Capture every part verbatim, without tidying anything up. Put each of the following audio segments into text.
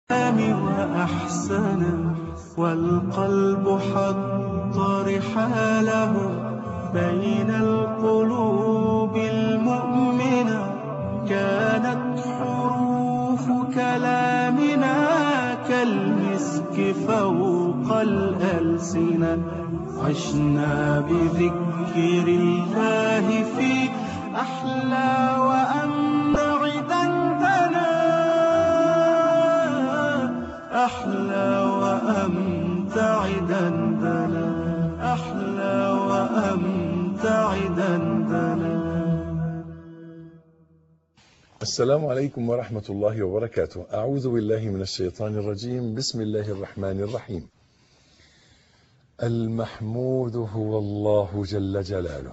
وأحسن والقلب حط رحاله بين القلوب المؤمنة. كانت حروف كلامنا كالمسك فوق الألسنة. عشنا بذكر الله في أحلى وأمتع دندنة. أحلى وأمتع دندنة. أحلى وأمتع دندنة. السلام عليكم ورحمة الله وبركاته. أعوذ بالله من الشيطان الرجيم. بسم الله الرحمن الرحيم. المحمود هو الله جل جلاله،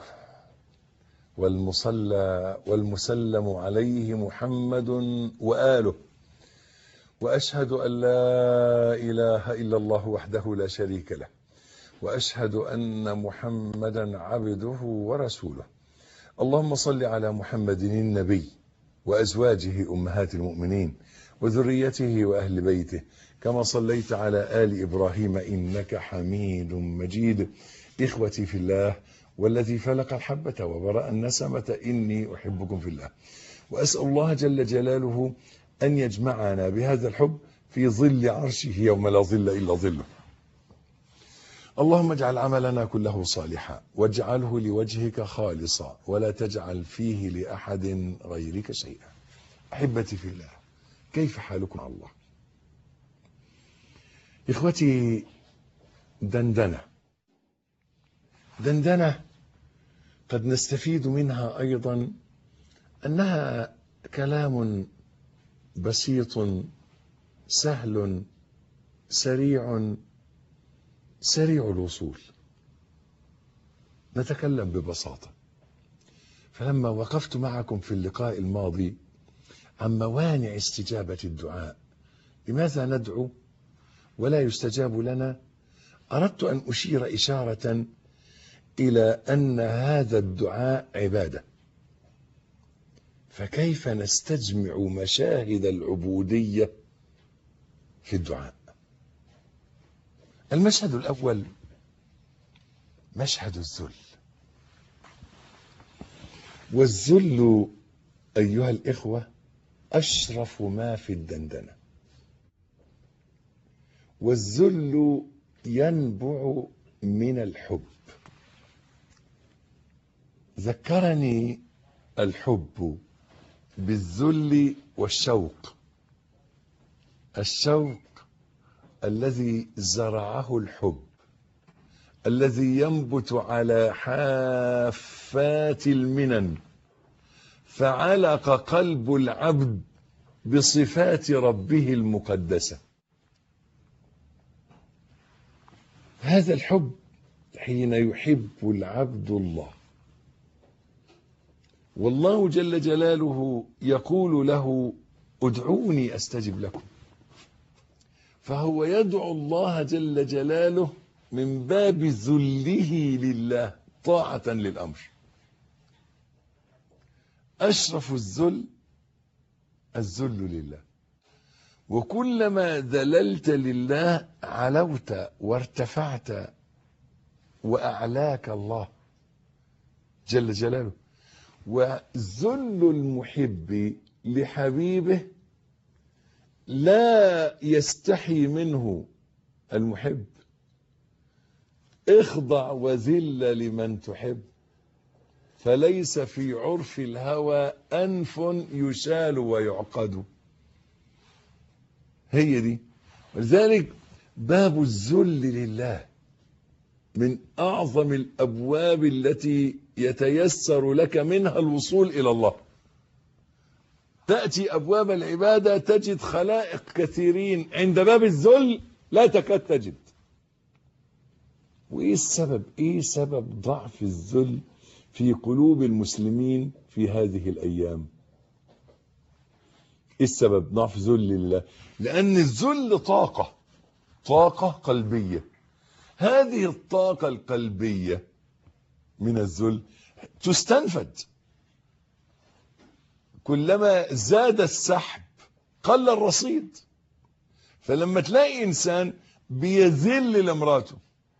والمصلى والمسلم عليه محمد وآله، وأشهد أن لا إله إلا الله وحده لا شريك له، وأشهد أن محمدا عبده ورسوله. اللهم صل على محمد النبي وأزواجه أمهات المؤمنين وذريته وأهل بيته، كما صليت على آل إبراهيم إنك حميد مجيد. إخوتي في الله والذي فلق الحبة وبرأ النسمة، إني أحبكم في الله، وأسأل الله جل جلاله أن يجمعنا بهذا الحب في ظل عرشه يوم لا ظل إلا ظله. اللهم اجعل عملنا كله صالحا، واجعله لوجهك خالصا، ولا تجعل فيه لأحد غيرك شيئا. أحبتي في الله، كيف حالكم مع الله؟ إخوتي، دندنة دندنة قد نستفيد منها أيضا أنها كلام بسيط سهل سريع سريع الوصول. نتكلم ببساطة. فلما وقفت معكم في اللقاء الماضي عن موانع استجابة الدعاء، لماذا ندعو ولا يستجاب لنا، أردت أن أشير إشارة إلى أن هذا الدعاء عبادة. فكيف نستجمع مشاهد العبودية في الدعاء؟ المشهد الأول مشهد الذل. والذل أيها الإخوة أشرف ما في الدندنة. والذل ينبع من الحب. ذكرني الحب بالذل والشوق. الشوق الذي زرعه الحب، الذي ينبت على حافات المنن، فعلق قلب العبد بصفات ربه المقدسة. هذا الحب حين يحب العبد الله، والله جل جلاله يقول له ادعوني أستجب لكم، فهو يدعو الله جل جلاله من باب ذله لله طاعة للأمر. أشرف الذل الذل لله. وكلما ذللت لله علوت وارتفعت وأعلاك الله جل جلاله. وذل المحب لحبيبه لا يستحي منه المحب. اخضع وذل لمن تحب، فليس في عرف الهوى أنف يشال ويعقد. هي دي. ولذلك باب الذل لله من أعظم الأبواب التي يتيسر لك منها الوصول إلى الله. تأتي أبواب العبادة تجد خلائق كثيرين، عند باب الذل لا تكاد تجد. وإيه السبب؟ إيه سبب ضعف الذل في قلوب المسلمين في هذه الأيام؟ إيه السبب ضعف ذل الله؟ لأن الذل طاقة طاقة قلبية. هذه الطاقة القلبية من الذل تستنفد. كلما زاد السحب قل الرصيد. فلما تلاقي انسان بيذل لمراته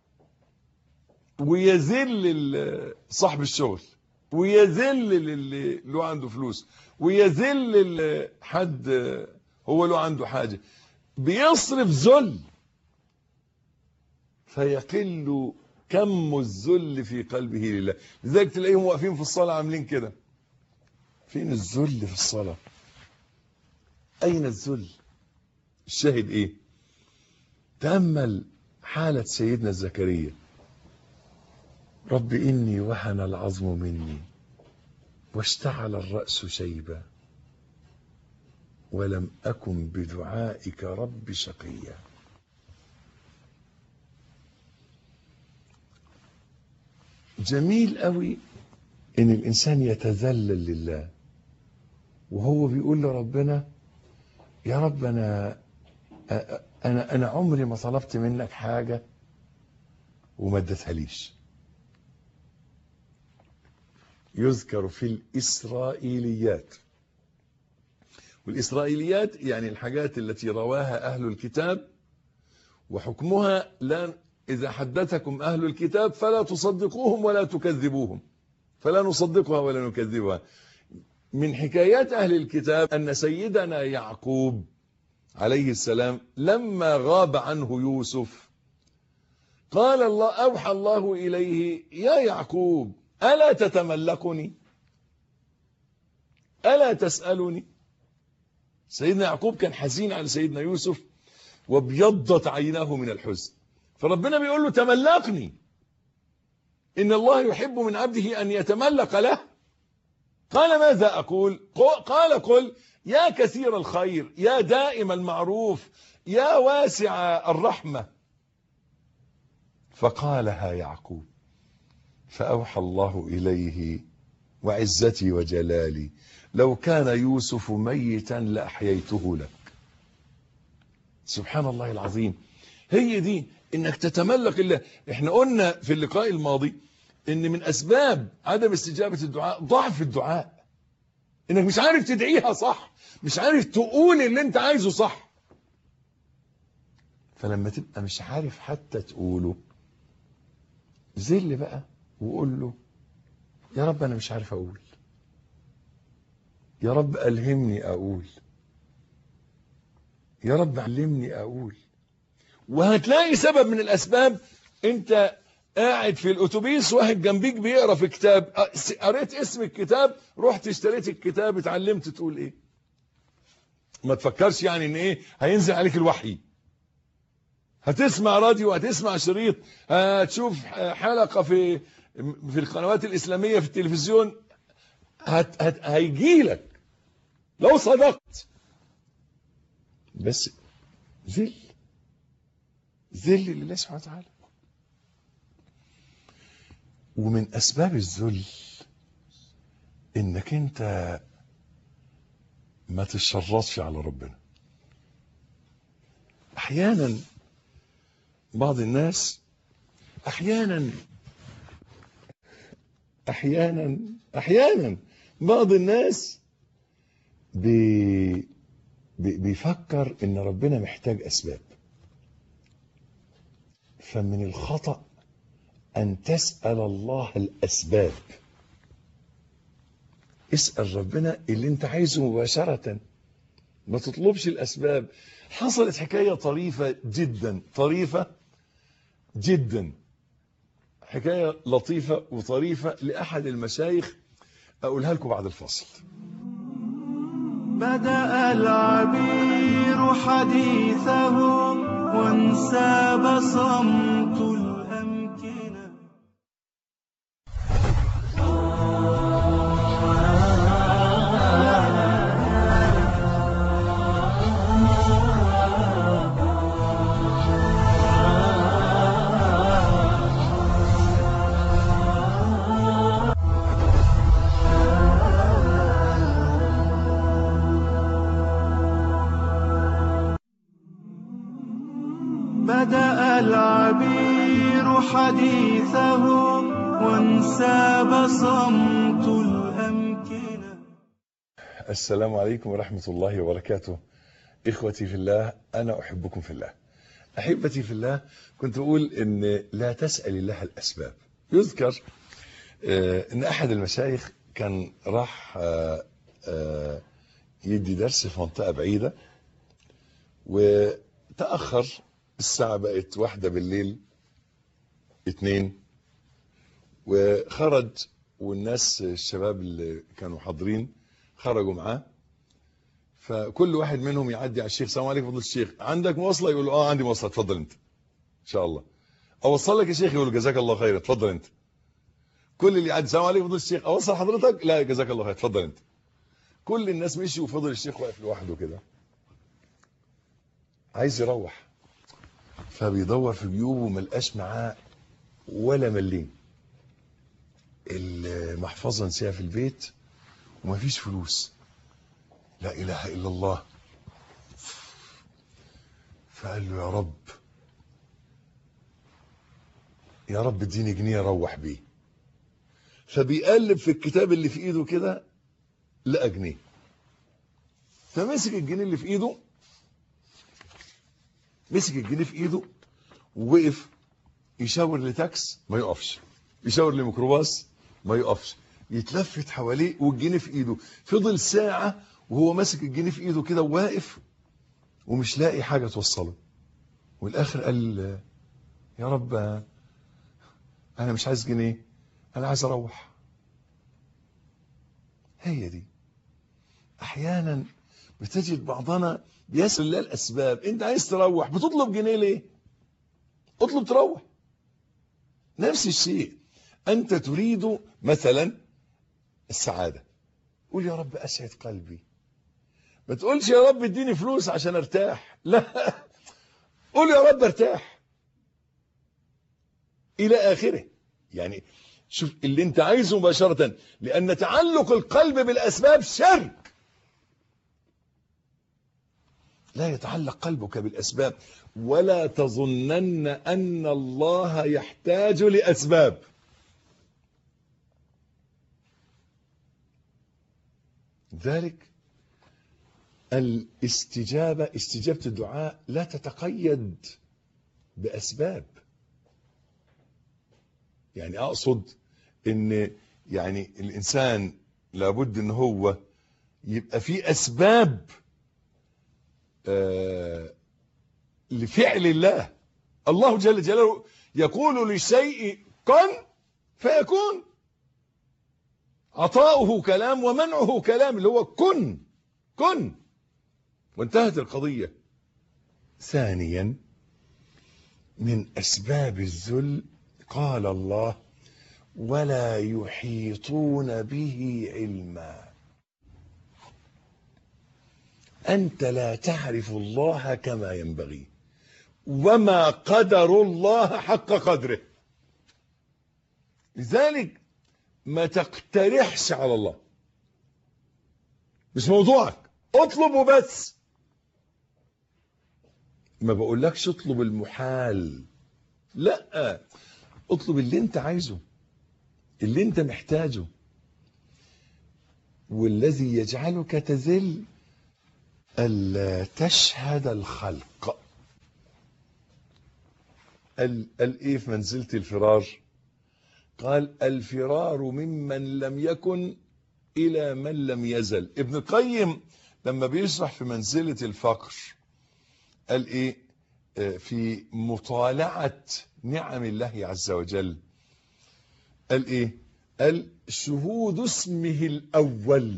ويذل صاحب الشغل ويذل اللي له عنده فلوس ويذل حد هو له عنده حاجة، بيصرف ذل، فيقل كم الذل في قلبه لله. لذلك تلاقيهم واقفين في الصلاة عاملين كده. فين الذل في الصلاة؟ أين الذل؟ الشاهد إيه؟ تأمل حالة سيدنا زكريا. رب إني وهن العظم مني واشتعل الرأس شيبا ولم أكن بدعائك رب شقيا. جميل قوي إن الإنسان يتذلل لله وهو بيقول لربنا يا رب أنا أنا أنا عمري ما طلبت منك حاجة وما اديتها ليش. يذكر في الإسرائيليات، والإسرائيليات يعني الحاجات التي رواها أهل الكتاب وحكمها لا، إذا حدثكم أهل الكتاب فلا تصدقوهم ولا تكذبوهم، فلا نصدقها ولا نكذبها. من حكايات أهل الكتاب أن سيدنا يعقوب عليه السلام لما غاب عنه يوسف قال الله، أوحى الله إليه يا يعقوب ألا تتملكني ألا تسألني. سيدنا يعقوب كان حزين على سيدنا يوسف وابيضت عيناه من الحزن، فربنا بيقول له تملكني، إن الله يحب من عبده أن يتملك له. قال ماذا أقول؟ قال قل يا كثير الخير يا دائم المعروف يا واسع الرحمة. فقالها يعقوب فأوحى الله إليه وعزتي وجلالي لو كان يوسف ميتا لأحييته لك. سبحان الله العظيم. هي دي انك تتملك الله. احنا قلنا في اللقاء الماضي ان من اسباب عدم استجابة الدعاء ضعف الدعاء، انك مش عارف تدعيها صح، مش عارف تقول اللي انت عايزه صح. فلما تبقى مش عارف حتى تقوله ذل بقى وقول له يا رب انا مش عارف اقول، يا رب ألهمني اقول، يا رب علمني اقول. وهتلاقي سبب من الاسباب، انت قاعد في الاتوبيس واحد جنبيك بيقرا في كتاب، قريت اسم الكتاب رحت اشتريت الكتاب، اتعلمت تقول ايه. ما تفكرش يعني ان ايه هينزل عليك الوحي. هتسمع راديو، هتسمع شريط، هتشوف حلقة في في القنوات الإسلامية في التلفزيون، هت هت هيجيلك لو صدقت. بس ذل ذل لله سبحانه وتعالى. ومن أسباب الذل إنك أنت ما تشرطش على ربنا. أحيانا بعض الناس أحيانا أحيانا أحيانا بعض الناس بي بي بيفكر إن ربنا محتاج أسباب. فمن الخطأ أن تسأل الله الأسباب. اسأل ربنا اللي انت عايزه مباشرة، ما تطلبش الأسباب. حصلت حكاية طريفة جدا، طريفة جدا، حكاية لطيفة وطريفة لأحد المشايخ، أقولها لكم بعد الفصل. بدأ العبير حديثه وانساب صمت الأمكنة. بدأ العبير حديثه وانساب صمت الأمكنة. السلام عليكم ورحمة الله وبركاته. إخوتي في الله، أنا أحبكم في الله. أحبتي في الله، كنت أقول إن لا تسأل الله الأسباب. يذكر إن أحد المشايخ كان راح يدي درس في منطقة بعيدة، وتأخر، الساعة بقت واحدة بالليل اتنين، وخرج، والناس الشباب اللي كانوا حاضرين خرجوا معاه، فكل واحد منهم يعدي على الشيخ: السلام عليكم فضيلة الشيخ، عندك مواصلة؟ يقول له اه عندي مواصلة، اتفضل انت ان شاء الله. اوصل لك يا شيخ؟ يقول له جزاك الله خير، اتفضل انت. كل اللي يعدي: السلام عليكم فضيلة الشيخ، اوصل حضرتك؟ لا جزاك الله خير، اتفضل انت. كل الناس مشي وفضل الشيخ واقف لوحده كده عايز يروح، فبيدور في جيوبه ما لقاش معاه ولا مليم، المحفظة نسيها في البيت ومفيش فلوس. لا إله إلا الله. فقال له: يا رب يا رب اديني جنيه اروح بيه. فبيقلب في الكتاب اللي في ايده كده، لقى جنيه، فمسك الجنيه اللي في ايده، مسك الجنيه في ايده ووقف يشاور لتاكس ما يقفش، يشاور لميكروباص ما يقفش، يتلفت حواليه والجنيه في ايده. فضل ساعة وهو ماسك الجنيه في ايده كده وواقف ومش لاقي حاجة توصله. والاخر قال: يا رب انا مش عايز جنيه، انا عايز اروح. هي دي احيانا بتجد بعضنا بيسأل الله الاسباب. انت عايز تروح، بتطلب جنيه ليه؟ اطلب تروح. نفس الشيء، انت تريد مثلا السعادة، قول: يا رب اسعد قلبي. ما تقولش: يا رب اديني فلوس عشان ارتاح، لا، قول: يا رب ارتاح الى اخره. يعني شوف اللي انت عايزه مباشرة، لان تعلق القلب بالاسباب شرك. لا يتعلق قلبك بالاسباب، ولا تظنن ان الله يحتاج لاسباب. ذلك الاستجابة، استجابة الدعاء لا تتقيد باسباب. يعني اقصد ان يعني الانسان لابد ان هو يبقى فيه اسباب آه لفعل الله. الله جل جلاله يقول للشيء كن فيكون. عطاؤه كلام ومنعه كلام، اللي هو كن كن، وانتهت القضية. ثانيا، من اسباب الذل قال الله: ولا يحيطون به علما. أنت لا تعرف الله كما ينبغي، وما قدر الله حق قدره. لذلك ما تقترحش على الله، مش موضوعك، اطلب وبس. ما بقولكش اطلب المحال، لا، اطلب اللي انت عايزه، اللي انت محتاجه. والذي يجعلك تذل ألا تشهد الخلق. قال ايه في منزلة الفرار؟ قال: الفرار ممن لم يكن إلى من لم يزل. ابن القيم لما بيشرح في منزلة الفقر قال ايه في مطالعة نعم الله عز وجل؟ قال ايه؟ قال: شهود اسمه الأول.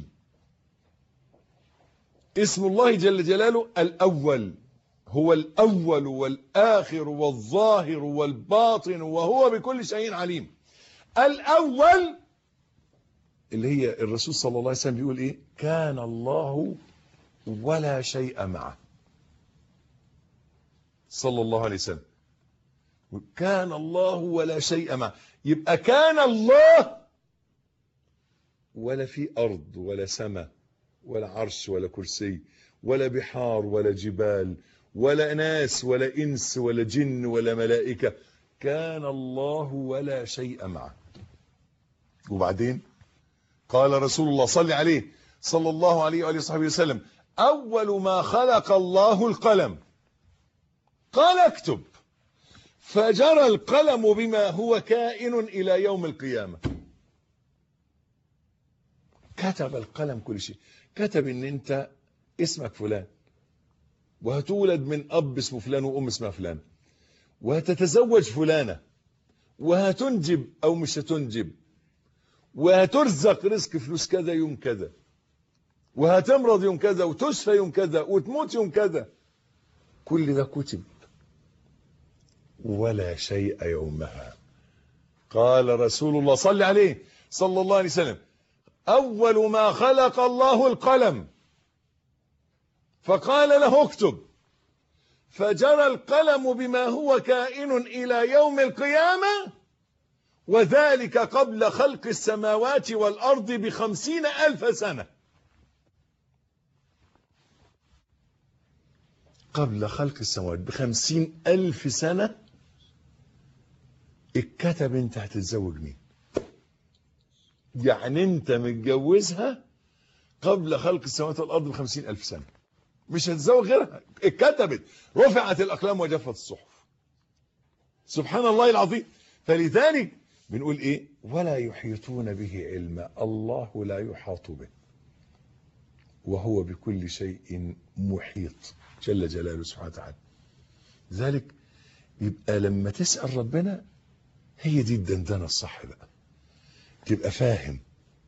اسم الله جل جلاله الأول، هو الأول والآخر والظاهر والباطن، وهو بكل شيء عليم. الأول اللي هي الرسول صلى الله عليه وسلم بيقول ايه؟ كان الله ولا شيء معه، صلى الله عليه وسلم. كان الله ولا شيء معه، يبقى كان الله ولا في أرض ولا سماء ولا عرش ولا كرسي ولا بحار ولا جبال ولا ناس ولا إنس ولا جن ولا ملائكة. كان الله ولا شيء معه. وبعدين قال رسول الله صلى عليه صلى الله عليه وآله وصحبه وسلم: أول ما خلق الله القلم، قال اكتب، فجرى القلم بما هو كائن إلى يوم القيامة. كتب القلم كل شيء. كتب ان انت اسمك فلان، وهتولد من اب اسمه فلان وام اسمها فلان، وهتتزوج فلانة، وهتنجب او مش هتنجب، وهترزق رزق فلوس كذا يوم كذا، وهتمرض يوم كذا، وتشفى يوم كذا، وتموت يوم كذا. كل ده كتب. ولا شيء يومها. قال رسول الله صلى عليه صلى الله عليه وسلم: أول ما خلق الله القلم، فقال له اكتب، فجرى القلم بما هو كائن إلى يوم القيامة، وذلك قبل خلق السماوات والأرض بخمسين ألف سنة. قبل خلق السماوات بخمسين ألف سنة اتكتب انت هتتزوج مين. يعني انت متجوزها قبل خلق السماوات والأرض بخمسين ألف سنة، مش هتتزوج غيرها. اتكتبت، رفعت الأقلام وجفت الصحف. سبحان الله العظيم. فلذلك بنقول ايه؟ ولا يحيطون به علما. الله لا يحاط به، وهو بكل شيء محيط جل جلاله سبحانه وتعالى. ذلك يبقى لما تسأل ربنا، هي دي الدندنة الصح بقى. تبقى فاهم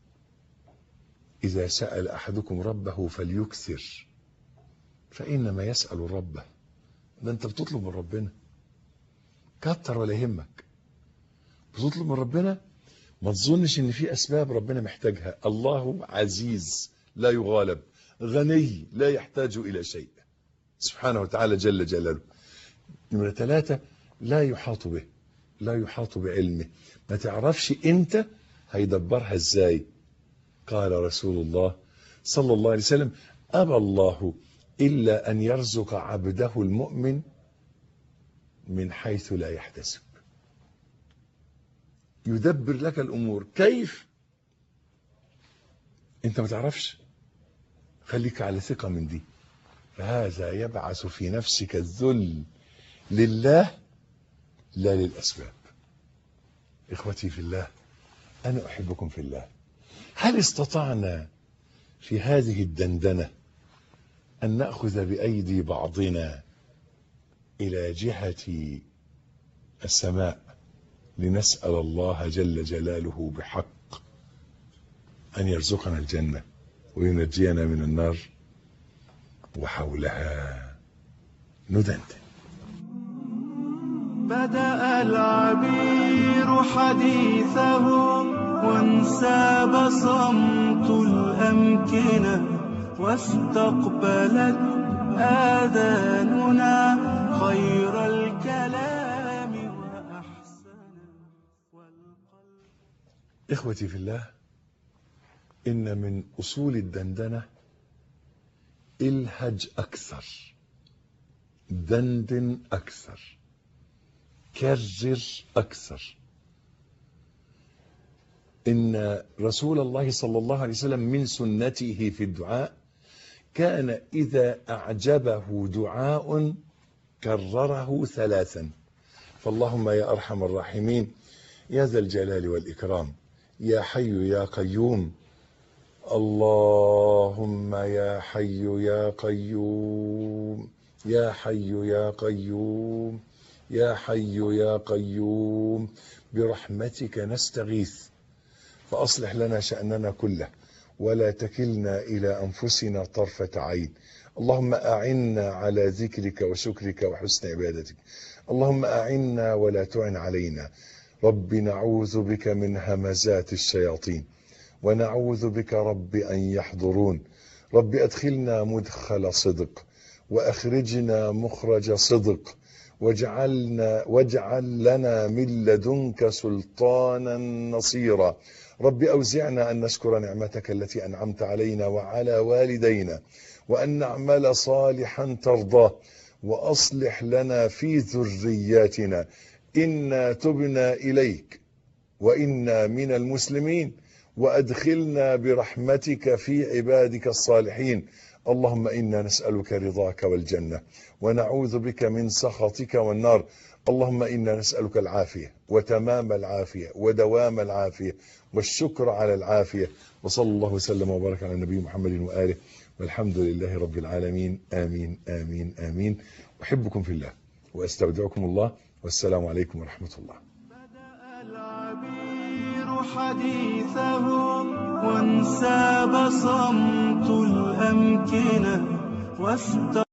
إذا سأل أحدكم ربه فليكثر، فإنما يسأل ربه. ده أنت بتطلب من ربنا، كتر ولا يهمك. بتطلب من ربنا، ما تظنش إن في أسباب ربنا محتاجها. الله عزيز لا يغالب، غني لا يحتاج إلى شيء سبحانه وتعالى جل جلاله. نمرة ثلاثة، لا يحاط به، لا يحاط بعلمه. ما تعرفش أنت هيدبرها ازاي. قال رسول الله صلى الله عليه وسلم: أبى الله إلا أن يرزق عبده المؤمن من حيث لا يحتسب. يدبر لك الأمور. كيف؟ أنت ما تعرفش. خليك على ثقة من دي. فهذا يبعث في نفسك الذل لله لا للأسباب. إخوتي في الله، أنا أحبكم في الله. هل استطعنا في هذه الدندنة أن نأخذ بأيدي بعضنا إلى جهة السماء لنسأل الله جل جلاله بحق أن يرزقنا الجنة وينجينا من النار؟ وحولها ندندن. بدأ العبير حديثه وانساب صمت الأمكنة، واستقبلت آذاننا خير الكلام وأحسنه. إخوتي في الله، إن من أصول الدندنة الهج أكثر، دندن أكثر، كرر أكثر. إن رسول الله صلى الله عليه وسلم من سنته في الدعاء كان إذا أعجبه دعاء كرره ثلاثا. فاللهم يا أرحم الراحمين، يا ذا الجلال والإكرام، يا حي يا قيوم، اللهم يا حي يا قيوم، يا حي يا قيوم، يا حي يا قيوم، برحمتك نستغيث فأصلح لنا شأننا كله ولا تكلنا إلى أنفسنا طرفة عين. اللهم أعنا على ذكرك وشكرك وحسن عبادتك. اللهم أعنا ولا تعن علينا. رب نعوذ بك من همزات الشياطين، ونعوذ بك رب أن يحضرون. رب أدخلنا مدخل صدق، وأخرجنا مخرج صدق، واجعلنا واجعل لنا من لدنك سلطانا نصيرا. رب أوزعنا أن نشكر نعمتك التي أنعمت علينا وعلى والدينا، وأن نعمل صالحا ترضاه، وأصلح لنا في ذرياتنا إنا تبنا إليك وإنا من المسلمين، وأدخلنا برحمتك في عبادك الصالحين. اللهم إنا نسألك رضاك والجنة ونعوذ بك من سخطك والنار. اللهم إنا نسألك العافية وتمام العافية ودوام العافية والشكر على العافية. وصلى الله وسلم وبارك على النبي محمد وآله والحمد لله رب العالمين. آمين آمين آمين. أحبكم في الله وأستودعكم الله، والسلام عليكم ورحمة الله. بدأ العبير حديثه وانساب صمت الأمكنة واست